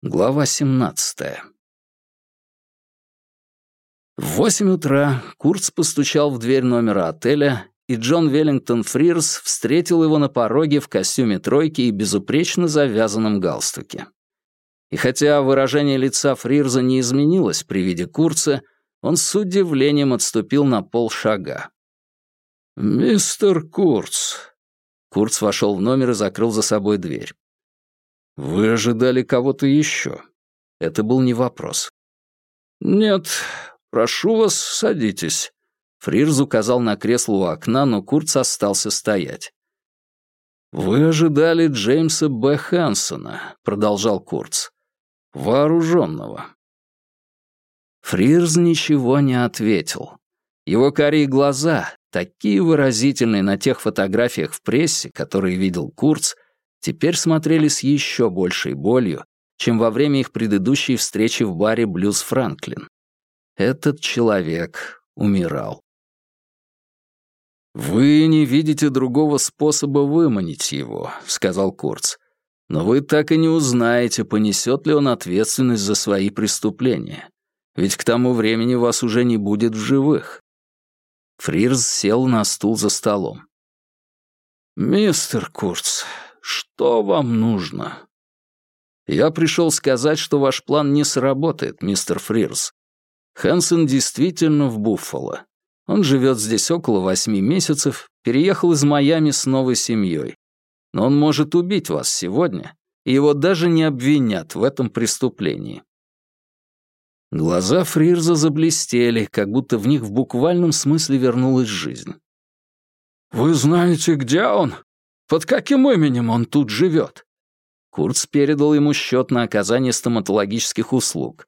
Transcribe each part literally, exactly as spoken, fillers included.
Глава семнадцатая. В восемь утра Куртс постучал в дверь номера отеля, и Джон Веллингтон Фрирз встретил его на пороге в костюме тройки и безупречно завязанном галстуке. И хотя выражение лица Фрирза не изменилось при виде Куртса, он с удивлением отступил на полшага. «Мистер Куртс». Куртс вошел в номер и закрыл за собой дверь. «Вы ожидали кого-то еще?» Это был не вопрос. «Нет, прошу вас, садитесь». Фрирз указал на кресло у окна, но Куртс остался стоять. «Вы ожидали Джеймса Б. Хэнсона», — продолжал Куртс. «Вооруженного». Фрирз ничего не ответил. Его карие глаза, такие выразительные на тех фотографиях в прессе, которые видел Куртс, теперь смотрели с еще большей болью, чем во время их предыдущей встречи в баре «Блюз Франклин». Этот человек умирал. «Вы не видите другого способа выманить его», — сказал Куртс. «Но вы так и не узнаете, понесет ли он ответственность за свои преступления. Ведь к тому времени вас уже не будет в живых». Фрирз сел на стул за столом. «Мистер Куртс, что вам нужно?» «Я пришел сказать, что ваш план не сработает, мистер Фрирз. Хэнсон действительно в Буффало. Он живет здесь около восьми месяцев, переехал из Майами с новой семьей. Но он может убить вас сегодня, и его даже не обвинят в этом преступлении». Глаза Фрирза заблестели, как будто в них в буквальном смысле вернулась жизнь. «Вы знаете, где он? Под каким именем он тут живет?» Куртс передал ему счет на оказание стоматологических услуг.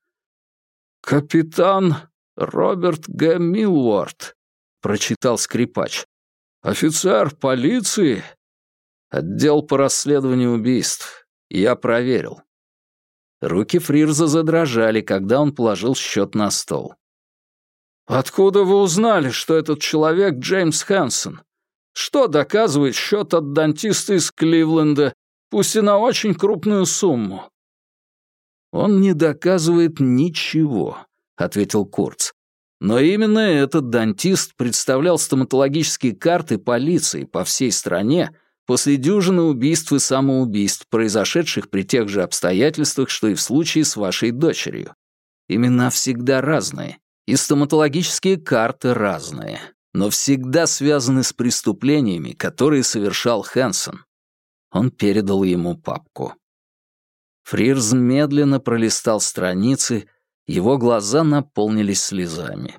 «Капитан Роберт Г. Милуорд», — прочитал скрипач. «Офицер полиции?» «Отдел по расследованию убийств. Я проверил». Руки Фрирза задрожали, когда он положил счет на стол. «Откуда вы узнали, что этот человек Джеймс Хэнсон? Что доказывает счет от дантиста из Кливленда, пусть и на очень крупную сумму?» «Он не доказывает ничего», — ответил Куртс. «Но именно этот дантист представлял стоматологические карты полиции по всей стране после дюжины убийств и самоубийств, произошедших при тех же обстоятельствах, что и в случае с вашей дочерью. Имена всегда разные, и стоматологические карты разные, но всегда связаны с преступлениями, которые совершал Хэнсон». Он передал ему папку. Фрирз медленно пролистал страницы, его глаза наполнились слезами.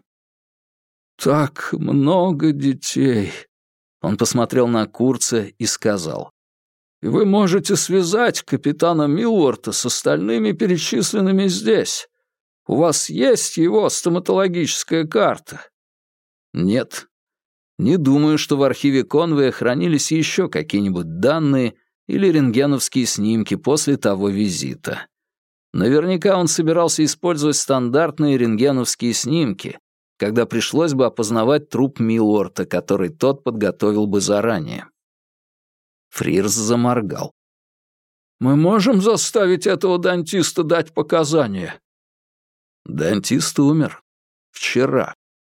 «Так много детей!» Он посмотрел на Куртса и сказал. «И вы можете связать капитана Милуорта с остальными перечисленными здесь. У вас есть его стоматологическая карта?» «Нет. Не думаю, что в архиве Конвея хранились еще какие-нибудь данные или рентгеновские снимки после того визита. Наверняка он собирался использовать стандартные рентгеновские снимки, когда пришлось бы опознавать труп Милуорта, который тот подготовил бы заранее». Фрирз заморгал. «Мы можем заставить этого дантиста дать показания?» «Дантист умер. Вчера».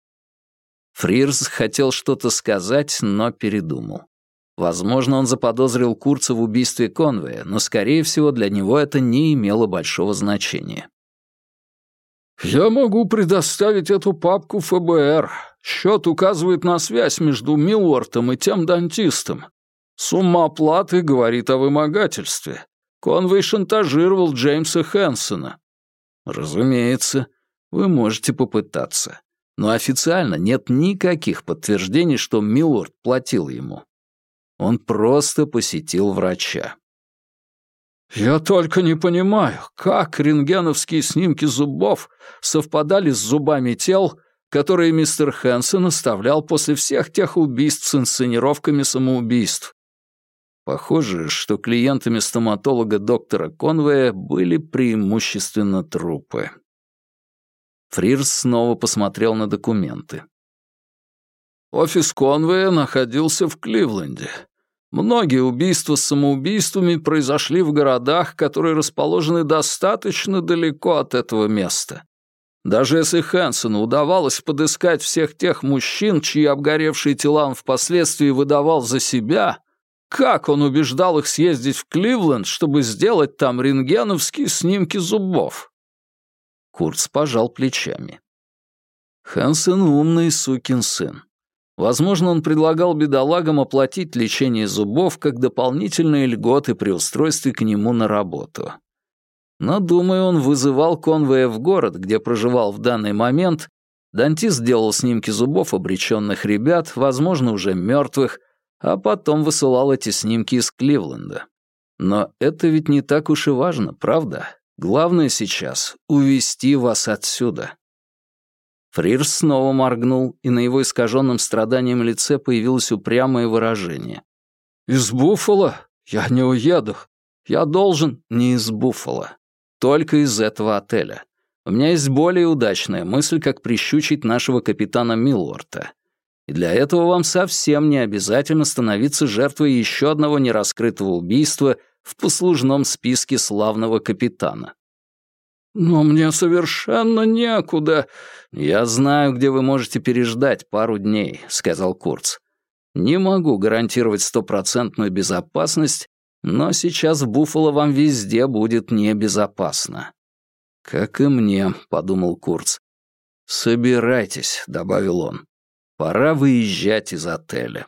Фрирз хотел что-то сказать, но передумал. Возможно, он заподозрил Куртса в убийстве Конвея, но, скорее всего, для него это не имело большого значения. «Я могу предоставить эту папку эф бэ эр. Счет указывает на связь между Милуортом и тем дантистом. Сумма оплаты говорит о вымогательстве. Конвей шантажировал Джеймса Хэнсона». «Разумеется, вы можете попытаться. Но официально нет никаких подтверждений, что Милуорт платил ему. Он просто посетил врача». «Я только не понимаю, как рентгеновские снимки зубов совпадали с зубами тел, которые мистер Хэнсон оставлял после всех тех убийств с инсценировками самоубийств». Похоже, что клиентами стоматолога доктора Конвея были преимущественно трупы. Фрирз снова посмотрел на документы. «Офис Конвея находился в Кливленде. Многие убийства с самоубийствами произошли в городах, которые расположены достаточно далеко от этого места. Даже если Хэнсону удавалось подыскать всех тех мужчин, чьи обгоревшие тела он впоследствии выдавал за себя, как он убеждал их съездить в Кливленд, чтобы сделать там рентгеновские снимки зубов? Курц пожал плечами. Хэнсон умный сукин сын. Возможно, он предлагал бедолагам оплатить лечение зубов как дополнительные льготы при устройстве к нему на работу. Но, думаю, он вызывал конвоя в город, где проживал в данный момент. Дантист делал снимки зубов обреченных ребят, возможно, уже мертвых, а потом высылал эти снимки из Кливленда. Но это ведь не так уж и важно, правда? Главное сейчас — увести вас отсюда. Фрирс снова моргнул, и на его искаженном страданием лице появилось упрямое выражение. «Из Буффало? Я не уеду. Я должен...» «Не из Буффало. Только из этого отеля. У меня есть более удачная мысль, как прищучить нашего капитана Миллорта. И для этого вам совсем не обязательно становиться жертвой еще одного нераскрытого убийства в послужном списке славного капитана». «Но мне совершенно некуда». «Я знаю, где вы можете переждать пару дней», — сказал Курц. «Не могу гарантировать стопроцентную безопасность, но сейчас в Буффало вам везде будет небезопасно». «Как и мне», — подумал Курц. «Собирайтесь», — добавил он. «Пора выезжать из отеля».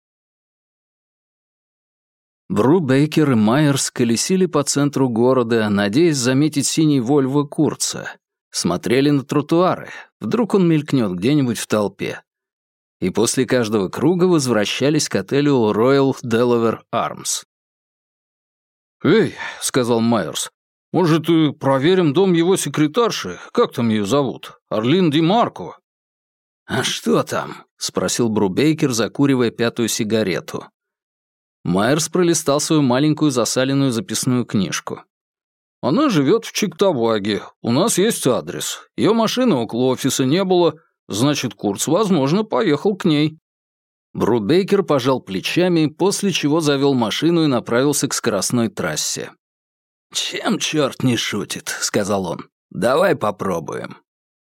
Бру Бейкер и Майерс колесили по центру города, надеясь заметить синий Вольво Курца. Смотрели на тротуары, вдруг он мелькнет где-нибудь в толпе. И после каждого круга возвращались к отелю Royal Delaware Arms. «Эй», — сказал Майерс, — «может, и проверим дом его секретарши? Как там ее зовут? Арлин Ди Марко?» «А что там?» — спросил Бру Бейкер, закуривая пятую сигарету. Майерс пролистал свою маленькую засаленную записную книжку. «Она живет в Чиктаваге. У нас есть адрес. Ее машины около офиса не было, значит, Курц, возможно, поехал к ней». Бру Бейкер пожал плечами, после чего завел машину и направился к скоростной трассе. «Чем черт не шутит?» — сказал он. «Давай попробуем».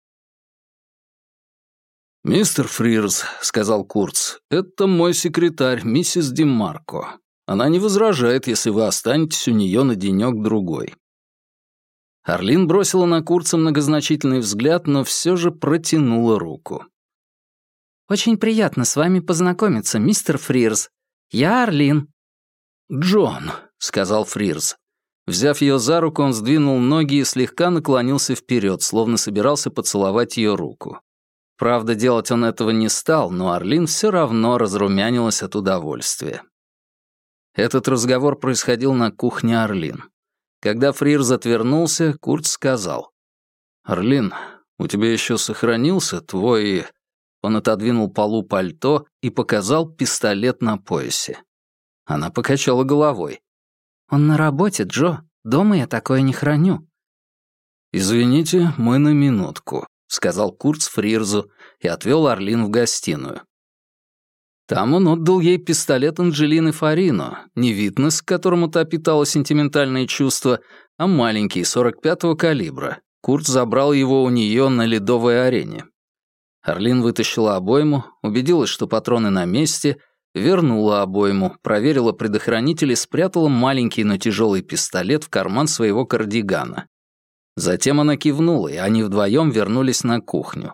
«Мистер Фрирз», — сказал Курц, — «это мой секретарь, миссис Ди Марко. Она не возражает, если вы останетесь у нее на денек-другой». Арлин бросила на Курца многозначительный взгляд, но все же протянула руку. «Очень приятно с вами познакомиться, мистер Фрирз. Я Арлин». «Джон», — сказал Фрирз. Взяв ее за руку, он сдвинул ноги и слегка наклонился вперед, словно собирался поцеловать ее руку. Правда, делать он этого не стал, но Арлин все равно разрумянилась от удовольствия. Этот разговор происходил на кухне Арлин. Когда Фрирз отвернулся, Курт сказал: «Арлин, у тебя еще сохранился твой...» Он отодвинул полу пальто и показал пистолет на поясе. Она покачала головой. «Он на работе, Джо. Дома я такое не храню». «Извините, мы на минутку», — сказал Курц Фрирзу и отвел Арлин в гостиную. Там он отдал ей пистолет Анджелины Фарино, не Витнес, к которому та питала сентиментальные чувства, а маленький, сорок пятого калибра. Курт забрал его у нее на ледовой арене. Арлин вытащила обойму, убедилась, что патроны на месте, вернула обойму, проверила предохранитель и спрятала маленький, но тяжелый пистолет в карман своего кардигана. Затем она кивнула, и они вдвоем вернулись на кухню.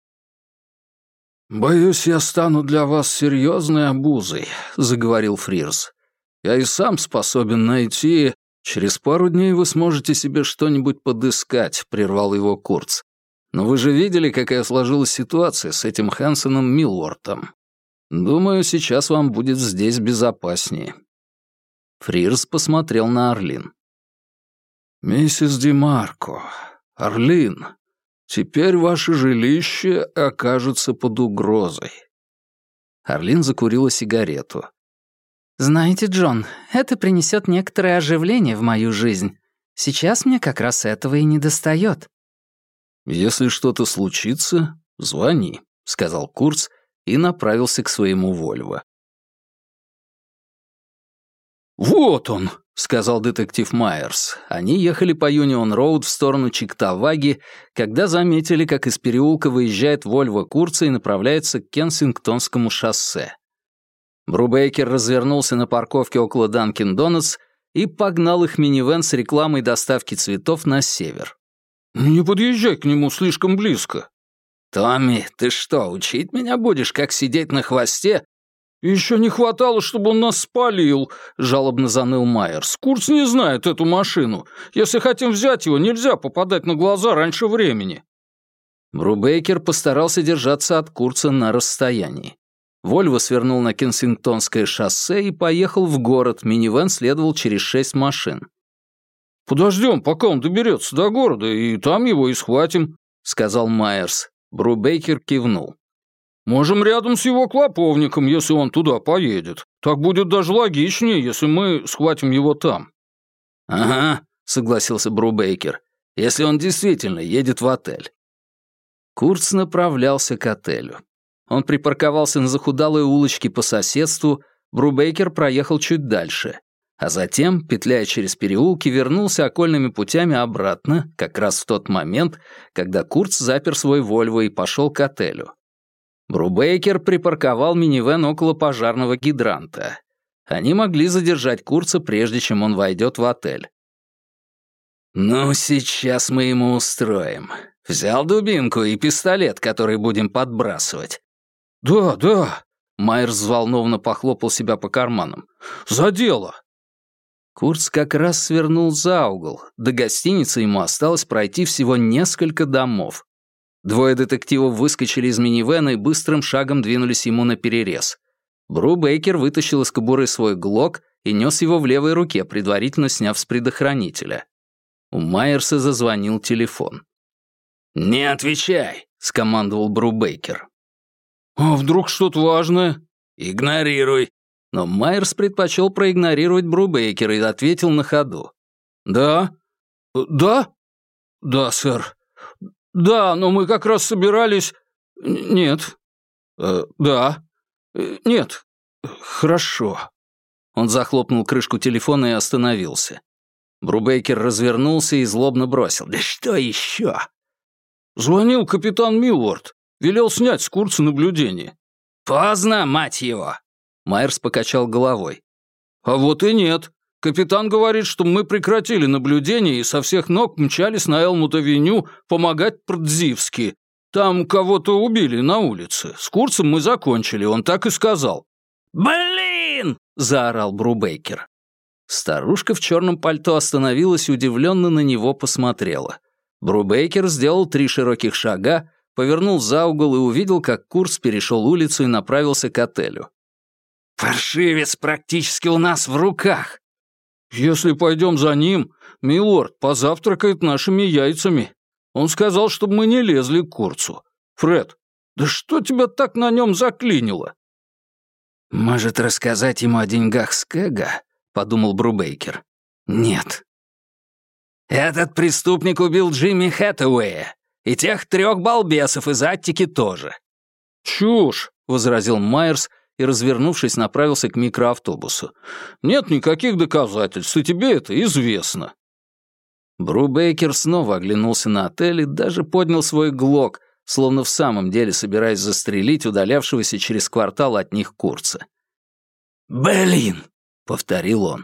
«Боюсь, я стану для вас серьезной обузой», — заговорил Фрирз. «Я и сам способен найти...» «Через пару дней вы сможете себе что-нибудь подыскать», — прервал его Курц. «Но вы же видели, какая сложилась ситуация с этим Хэнсоном Миллортом. Думаю, сейчас вам будет здесь безопаснее». Фрирз посмотрел на Арлин. «Миссис Ди Марко, Арлин, теперь ваше жилище окажется под угрозой». Арлин закурила сигарету. «Знаете, Джон, это принесет некоторое оживление в мою жизнь. Сейчас мне как раз этого и недостает». «Если что-то случится, звони», — сказал Курц и направился к своему Вольво. «Вот он», — сказал детектив Майерс. Они ехали по Юнион-Роуд в сторону Чиктаваги, когда заметили, как из переулка выезжает Вольво Курца и направляется к Кенсингтонскому шоссе. Брубейкер развернулся на парковке около Данкин Донатс и погнал их минивэн с рекламой доставки цветов на север. «Не подъезжай к нему слишком близко». «Томми, ты что, учить меня будешь, как сидеть на хвосте?» «Еще не хватало, чтобы он нас спалил», — жалобно заныл Майерс. «Курц не знает эту машину. Если хотим взять его, нельзя попадать на глаза раньше времени». Брубейкер постарался держаться от Курца на расстоянии. Вольво свернул на Кенсингтонское шоссе и поехал в город, минивэн следовал через шесть машин. «Подождем, пока он доберется до города, и там его и схватим», — сказал Майерс. Брубейкер кивнул. «Можем рядом с его клоповником, если он туда поедет. Так будет даже логичнее, если мы схватим его там». «Ага», — согласился Брубейкер, «если он действительно едет в отель». Курц направлялся к отелю. Он припарковался на захудалой улочке по соседству, Брубейкер проехал чуть дальше, а затем, петляя через переулки, вернулся окольными путями обратно, как раз в тот момент, когда Курц запер свой Вольво и пошел к отелю. Брубейкер припарковал минивэн около пожарного гидранта. Они могли задержать Курца, прежде чем он войдет в отель. «Ну, сейчас мы ему устроим. Взял дубинку и пистолет, который будем подбрасывать». «Да, да», — Майерс взволнованно похлопал себя по карманам. «За дело». Курц как раз свернул за угол. До гостиницы ему осталось пройти всего несколько домов. Двое детективов выскочили из минивэна и быстрым шагом двинулись ему наперерез. Брубейкер вытащил из кобуры свой глок и нес его в левой руке, предварительно сняв с предохранителя. У Майерса зазвонил телефон. «Не отвечай», — скомандовал Брубейкер. «А вдруг что-то важное?» «Игнорируй». Но Майерс предпочел проигнорировать Брубейкера и ответил на ходу. «Да? Да? Да, сэр. Да, но мы как раз собирались... Нет. Э, да. Э, нет. Хорошо». Он захлопнул крышку телефона и остановился. Брубейкер развернулся и злобно бросил. «Да что еще?» «Звонил капитан Миллорд. Велел снять с Курца наблюдение». «Поздно, мать его!» Майерс покачал головой. «А вот и нет. Капитан говорит, что мы прекратили наблюдение и со всех ног мчались на Элмут-авеню помогать Прдзивски. Там кого-то убили на улице. С Курцем мы закончили, он так и сказал». «Блин!» — заорал Брубейкер. Старушка в черном пальто остановилась и удивленно на него посмотрела. Брубейкер сделал три широких шага, повернул за угол и увидел, как Курц перешел улицу и направился к отелю. «Паршивец практически у нас в руках!» «Если пойдем за ним, милорд позавтракает нашими яйцами. Он сказал, чтобы мы не лезли к Курцу. Фред, да что тебя так на нем заклинило?» «Может, рассказать ему о деньгах Скэга?» — подумал Брубейкер. «Нет». «Этот преступник убил Джимми Хэтэуэя. И тех трех балбесов из Аттики тоже». «Чушь», — возразил Майерс и, развернувшись, направился к микроавтобусу. «Нет никаких доказательств, и тебе это известно». Брубейкер снова оглянулся на отель и даже поднял свой глок, словно в самом деле собираясь застрелить удалявшегося через квартал от них Курца. «Блин!» — повторил он.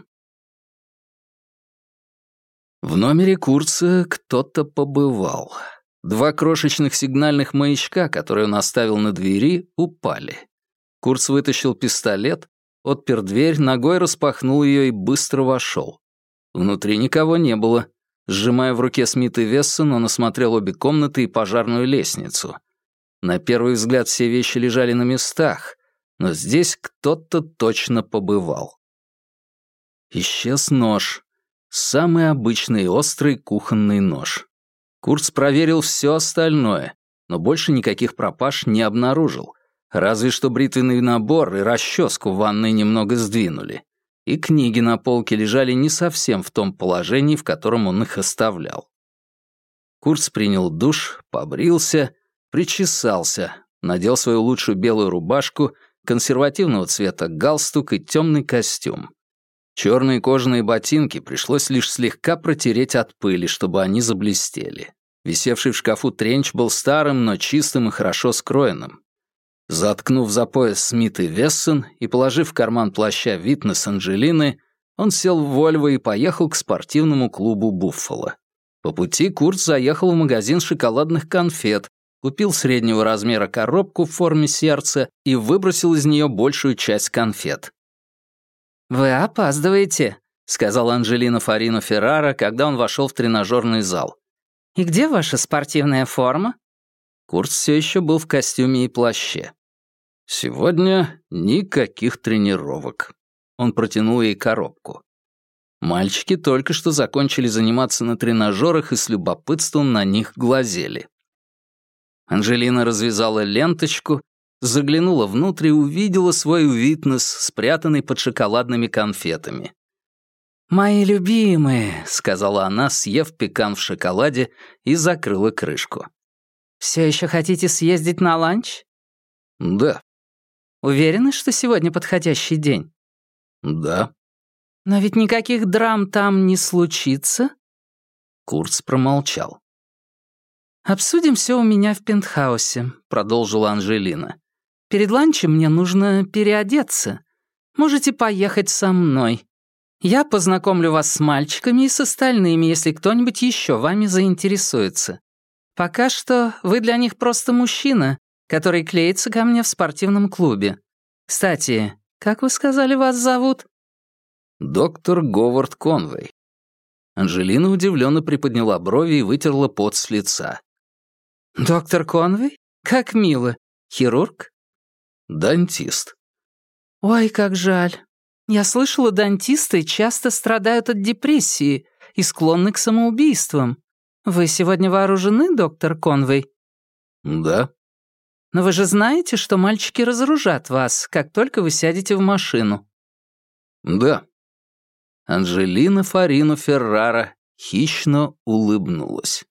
В номере Курца кто-то побывал. Два крошечных сигнальных маячка, которые он оставил на двери, упали. Курц вытащил пистолет, отпер дверь, ногой распахнул ее и быстро вошел. Внутри никого не было. Сжимая в руке Смит и Вессон, он осмотрел обе комнаты и пожарную лестницу. На первый взгляд все вещи лежали на местах, но здесь кто-то точно побывал. Исчез нож. Самый обычный острый кухонный нож. Курц проверил все остальное, но больше никаких пропаж не обнаружил. Разве что бритвенный набор и расческу в ванной немного сдвинули. И книги на полке лежали не совсем в том положении, в котором он их оставлял. Курц принял душ, побрился, причесался, надел свою лучшую белую рубашку, консервативного цвета галстук и темный костюм. Черные кожаные ботинки пришлось лишь слегка протереть от пыли, чтобы они заблестели. Висевший в шкафу тренч был старым, но чистым и хорошо скроенным. Заткнув за пояс Смит и Вессон и положив в карман плаща Витнес Анджелины, он сел в Вольво и поехал к спортивному клубу «Буффало». По пути Курт заехал в магазин шоколадных конфет, купил среднего размера коробку в форме сердца и выбросил из нее большую часть конфет. «Вы опаздываете», — сказала Анджелина Фарино Феррара, когда он вошел в тренажерный зал. «И где ваша спортивная форма?» Курт все еще был в костюме и плаще. «Сегодня никаких тренировок». Он протянул ей коробку. Мальчики только что закончили заниматься на тренажерах и с любопытством на них глазели. Анджелина развязала ленточку, заглянула внутрь и увидела свой Витнес, спрятанный под шоколадными конфетами. «Мои любимые», — сказала она, съев пекан в шоколаде, и закрыла крышку. «Все еще хотите съездить на ланч?» «Да». «Уверены, что сегодня подходящий день?» «Да». «Но ведь никаких драм там не случится?» Курц промолчал. «Обсудим все у меня в пентхаусе», — продолжила Анджелина. «Перед ланчем мне нужно переодеться. Можете поехать со мной. Я познакомлю вас с мальчиками и с остальными, если кто-нибудь еще вами заинтересуется. Пока что вы для них просто мужчина, который клеится ко мне в спортивном клубе. Кстати, как вы сказали, вас зовут?» «Доктор Говард Конвей». Анджелина удивленно приподняла брови и вытерла пот с лица. «Доктор Конвей? Как мило. Хирург?» «Дантист». «Ой, как жаль. Я слышала, дантисты часто страдают от депрессии и склонны к самоубийствам. Вы сегодня вооружены, доктор Конвей?» «Да». «Но вы же знаете, что мальчики разоружат вас, как только вы сядете в машину?» «Да». Анджелина Фарино Феррара хищно улыбнулась.